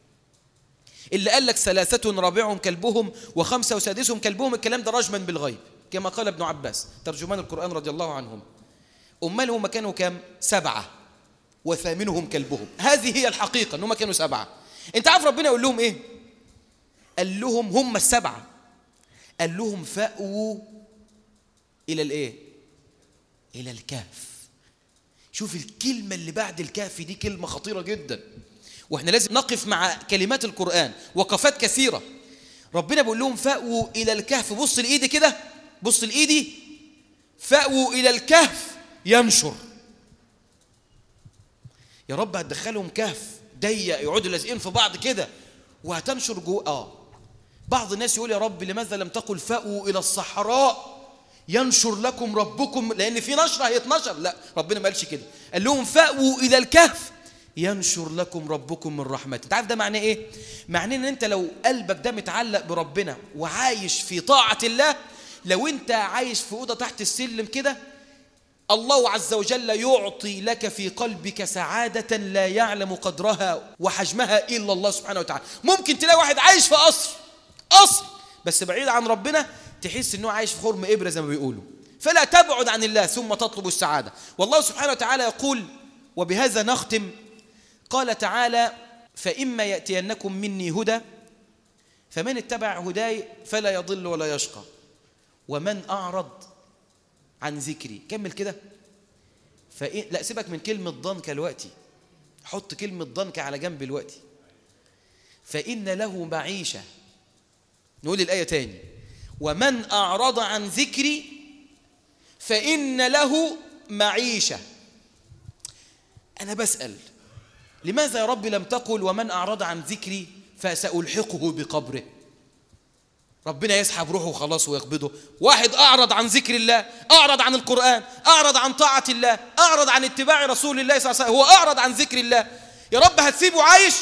اللي قال لك 3 رابعهم كلبهم و5 وسادسهم كلبهم، الكلام ده رجما بالغيب كما قال ابن عباس ترجمان القرآن رضي الله عنهم. أمال هم كانوا كام؟ 7 وثامنهم كلبهم. هذه هي الحقيقة أنهم كانوا 7. أنت عارف ربنا يقول لهم إيه؟ قال لهم هم 7، قال لهم فأووا إلى الإيه؟ إلى الكهف. شوف الكلمة اللي بعد الكهف دي كلمة خطيرة جدا، واحنا لازم نقف مع كلمات القرآن وقفات كثيرة. ربنا بيقول لهم فأووا إلى الكهف. بص لإيدي كده، بص لإيدي، فأووا إلى الكهف ينشر. يا رب هتدخلهم كهف ضيق يقعدوا لازقين في بعض كده وهتنشر جوه. بعض الناس يقول يا رب لماذا لم تقل فأووا إلى الصحراء ينشر لكم ربكم، لأن في نشر هيتنشر. لا، ربنا ما قالش كده، قال لهم فأووا إلى الكهف ينشر لكم ربكم من رحمته. انت عارف ده معناه ايه؟ معناه ان انت لو قلبك ده متعلق بربنا وعايش في طاعة الله، لو انت عايش في أوضة تحت السلم كده، الله عز وجل يعطي لك في قلبك سعادة لا يعلم قدرها وحجمها إلا الله سبحانه وتعالى. ممكن تلاقي واحد عايش في قصر بس بعيد عن ربنا، تحس انه عايش في خرم إبرة زي ما بيقولوا. فلا تبعد عن الله ثم تطلب السعادة. والله سبحانه وتعالى يقول، وبهذا نختم، قال تعالى فإما يأتينكم مني هدى فمن اتبع هداي فلا يضل ولا يشقى ومن أعرض عن ذكري. كمل كده. لا سيبك من كلمة ضنك الوقت، حط كلمة ضنك على جنب الوقت. فإن له معيشة. نقول الآية تاني، ومن أعرض عن ذكري فإن له معيشة. أنا بسأل لماذا يا رب لم تقل ومن أعرض عن ذكري فسألحقه بقبره؟ ربنا يسحب روحه خلاص ويقبضه. واحد أعرض عن ذكر الله، أعرض عن القرآن، أعرض عن طاعة الله، أعرض عن اتباع رسول الله صلى الله عليه وسلم، هو أعرض عن ذكر الله. يا رب هتسيبه عايش؟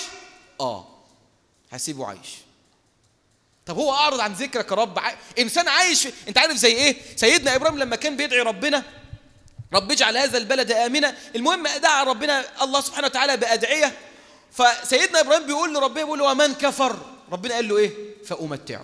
هسيبه عايش. طب هو أعرض عن ذكرك يا رب، إنسان عايش أنت عارف زي إيه؟ سيدنا إبراهيم لما كان بيدعي ربنا رب اجعل هذا البلد آمنا، المهم دعا ربنا الله سبحانه وتعالى بأدعية. فسيدنا إبراهيم بيقول لربنا، بيقول له ومن كفر، ربنا قال له إيه؟ فأمتعه.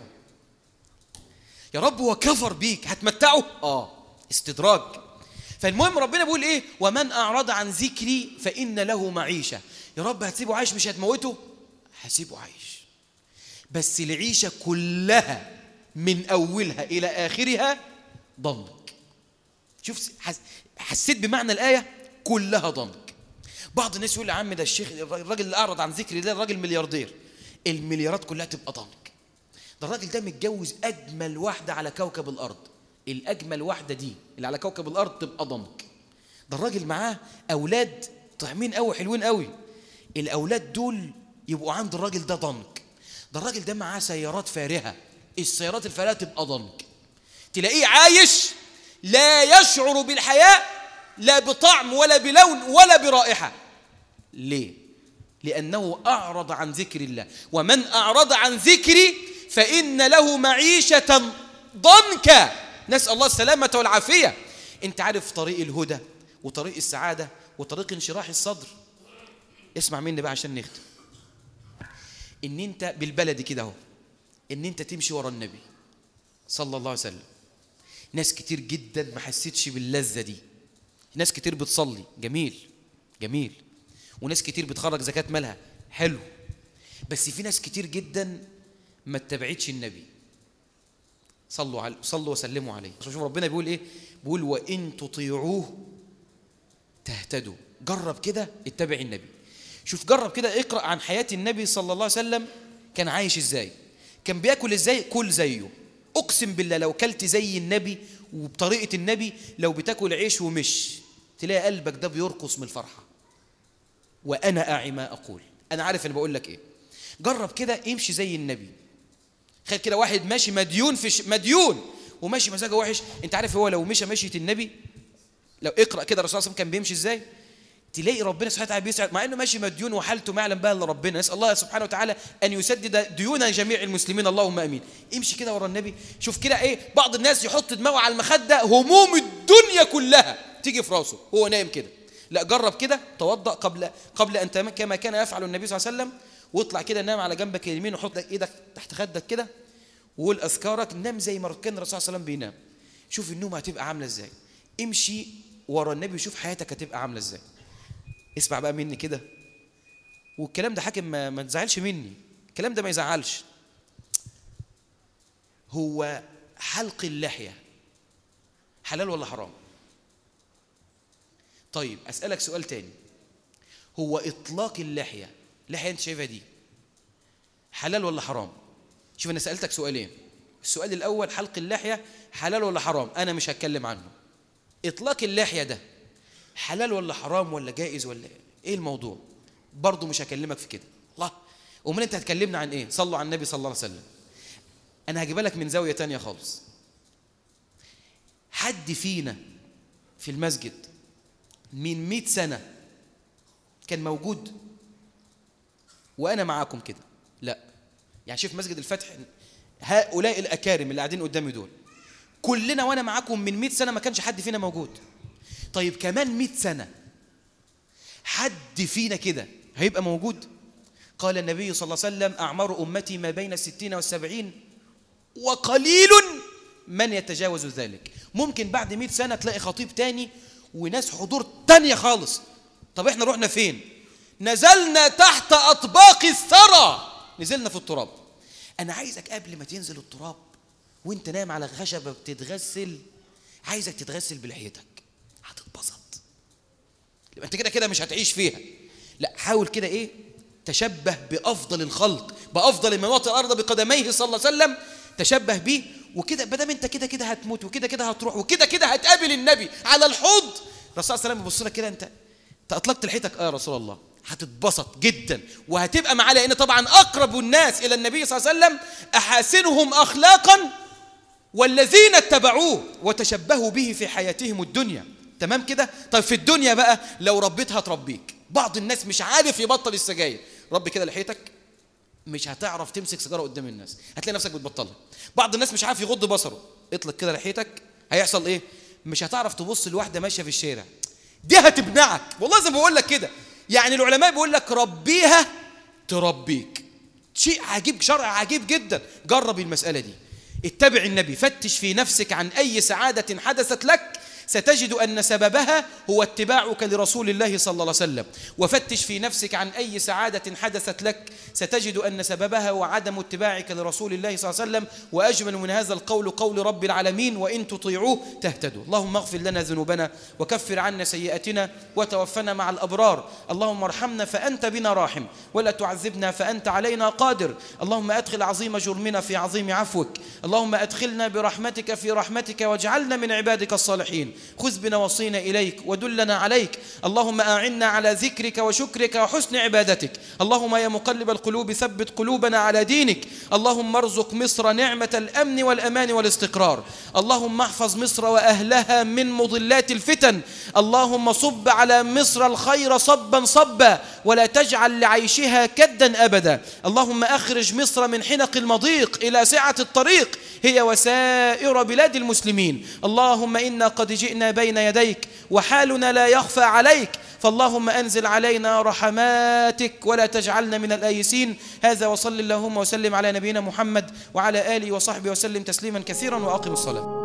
يا رب هو كفر بيك هتمتعه؟ استدراج. فالمهم ربنا بيقول إيه؟ ومن أعرض عن ذكري فإن له معيشة. يا رب هتسيبه عايش مش هتموته؟ هسيبه عايش، بس العيشة كلها من أولها إلى آخرها ضنك. شوف حسيت بمعنى الآية؟ كلها ضنك. بعض الناس يقول يا عم ده الشيخ الراجل اللي أعرض عن ذكر الله الراجل ملياردير، المليارات كلها تبقى ضنك. ده الراجل ده متجوز أجمل واحدة على كوكب الأرض، الأجمل واحدة دي اللي على كوكب الأرض تبقى ضنك. ده الراجل معاه أولاد طعمين قوي حلوين قوي، الأولاد دول يبقوا عند الراجل ده ضنك. ده الراجل ده معاه سيارات فارهة، السيارات الفارهة تبقى ضنك. تلاقيه عايش لا يشعر بالحياة لا بطعم ولا بلون ولا برائحة. ليه؟ لأنه أعرض عن ذكر الله. ومن أعرض عن ذكري فإن له معيشة ضنكا. نسأل الله السلامة والعافية. أنت عارف طريق الهدى وطريق السعادة وطريق انشراح الصدر. اسمع مني بقى عشان نختم. إن أنت بالبلد كده اهو، إن أنت تمشي ورا النبي صلى الله عليه وسلم. ناس كتير جدا ما حسيتش باللذة دي. ناس كتير بتصلي، جميل جميل، وناس كتير بتخرج زكاة مالها، حلو، بس في ناس كتير جدا ما اتبعتش النبي. صلوا وسلموا عليه. شوف ربنا بيقول ايه؟ بيقول وإن تطيعوه تهتدوا. جرب كده اتبع النبي. شوف جرب كده اقرأ عن حياة النبي صلى الله عليه وسلم. كان عايش ازاي؟ كان بياكل ازاي؟ كل زيه. اقسم بالله لو كلت زي النبي وبطريقة النبي، لو بتاكل عيش ومش، تلاقي قلبك ده بيرقص من الفرحة. وأنا أعي ما أقول، أنا عارف أنا بقول لك إيه. جرب كده امشي زي النبي. خير كده واحد ماشي مديون مديون وماشي مزاجه وحش. أنت عارف هو لو مشى مشية النبي، لو اقرأ كده الرسول صلى الله عليه وسلم كان بيمشي إزاي، تلاقي ربنا سبحانه وتعالى بيسعد، مع إنه ماشي مديون وحالته ما يعلم بها إلا ربنا. نسأل الله سبحانه وتعالى أن يسدد ديون جميع المسلمين، اللهم آمين. امشي كده ورا النبي. شوف كده إيه، بعض الناس يحط دماغه على المخدة هموم الدنيا كلها تيجي في راسه هو نايم كده. لا جرب كده، توضأ قبل أن تنام كما كان يفعل النبي صلى الله عليه وسلم، واطلع كده نام على جنبك اليمين وحط ايدك تحت خدك كده وقول أذكارك. نام زي ما كان الرسول صلى الله عليه وسلم بينام. شوف النوم هتبقى عاملة ازاي. امشي ورا النبي وشوف حياتك هتبقى عاملة ازاي. اسمع بقى مني كده، والكلام ده حاكم ما تزعلش مني، الكلام ده ما يزعلش. هو حلق اللحية حلال ولا حرام؟ طيب أسألك سؤال تاني، هو إطلاق اللحية أنت شايفها دي حلال ولا حرام؟ شوف أنا سألتك سؤالين. السؤال الأول حلق اللحية حلال ولا حرام؟ أنا مش هتكلم عنه. إطلاق اللحية ده حلال ولا حرام ولا جائز ولا إيه الموضوع؟ برضو مش هكلمك في كده. الله، ومن أنت هتكلمنا عن إيه؟ صلوا على النبي صلى الله عليه وسلم. أنا هجيب لك من زاوية تانية خالص. حد فينا في المسجد من 100 سنة كان موجود وأنا معاكم كده؟ لا. يعني شوف مسجد الفتح، هؤلاء الأكارم اللي قاعدين قدامي دول كلنا وأنا معاكم من 100 سنة ما كانش حد فينا موجود. طيب كمان 100 سنة حد فينا كده هيبقى موجود؟ قال النبي صلى الله عليه وسلم أعمار أمتي ما بين 60 و70 وقليل من يتجاوز ذلك. ممكن بعد 100 سنة تلاقي خطيب تاني وناس حضور تانية خالص. طب احنا رحنا فين؟ نزلنا تحت أطباق الثرى، نزلنا في التراب. أنا عايزك قبل ما تنزل التراب وانت نايم على خشبة بتتغسل، عايزك تتغسل بلحيتك، هتتبسط. يبقى انت كده مش هتعيش فيها. لا، حاول كده ايه، تشبه بأفضل الخلق، بأفضل مناطق الأرض بقدميه صلى الله عليه وسلم، تشبه بيه. وكده بدل انت كده هتموت وكده هتروح وكده هتقابل النبي على الحوض، الرسول صلى الله عليه وسلم يبص لك كده، انت اطلقت لحيتك يا رسول الله، هتتبسط جدا وهتبقى معاه. لان طبعا اقرب الناس الى النبي صلى الله عليه وسلم احاسنهم اخلاقا والذين اتبعوه وتشبهوا به في حياتهم الدنيا. تمام كده؟ طيب في الدنيا بقى لو ربيتها تربيك. بعض الناس مش عارف يبطل السجاير، ربي كده لحيتك مش هتعرف تمسك سيجاره قدام الناس، هتلاقي نفسك بتبطلها. بعض الناس مش عارف يغض بصره، اطلق كده لحيتك، هيحصل ايه؟ مش هتعرف تبص لواحده ماشيه في الشارع، دي هتبنعك. والله زي ما بقول لك كده، يعني العلماء بيقول لك ربيها تربيك. شيء عجيب، شرع عجيب جدا. جرب المساله دي، اتبع النبي، فتش في نفسك عن اي سعاده حدثت لك ستجد أن سببها هو اتباعك لرسول الله صلى الله عليه وسلم. وفتش في نفسك عن أي سعادة حدثت لك، ستجد أن سببها هو عدم اتباعك لرسول الله صلى الله عليه وسلم. وأجمل من هذا القول قول رب العالمين: وإن تطيعوه تهتدوا. اللهم اغفر لنا ذنوبنا وكفر عنا سيئاتنا وتوفنا مع الأبرار. اللهم ارحمنا فأنت بنا راحم، ولا تعذبنا فأنت علينا قادر. اللهم أدخل عظيم جرمنا في عظيم عفوك. اللهم أدخلنا برحمتك في رحمتك واجعلنا من عبادك الصالحين. خذ بنواصينا إليك ودلنا عليك. اللهم أعنا على ذكرك وشكرك وحسن عبادتك. اللهم يا مقلب القلوب ثبت قلوبنا على دينك. اللهم ارزق مصر نعمة الأمن والأمان والاستقرار. اللهم احفظ مصر وأهلها من مضلات الفتن. اللهم صب على مصر الخير صبا صبا، ولا تجعل لعيشها كدا أبدا. اللهم أخرج مصر من حنق المضيق إلى سعة الطريق هي وسائر بلاد المسلمين. اللهم إنا قد جئنا بين يديك وحالنا لا يخفى عليك، فاللهم أنزل علينا رحماتك ولا تجعلنا من الآيسين. هذا وصل اللهم وسلم على نبينا محمد وعلى آله وصحبه وسلم تسليما كثيرا، وأقم الصلاة.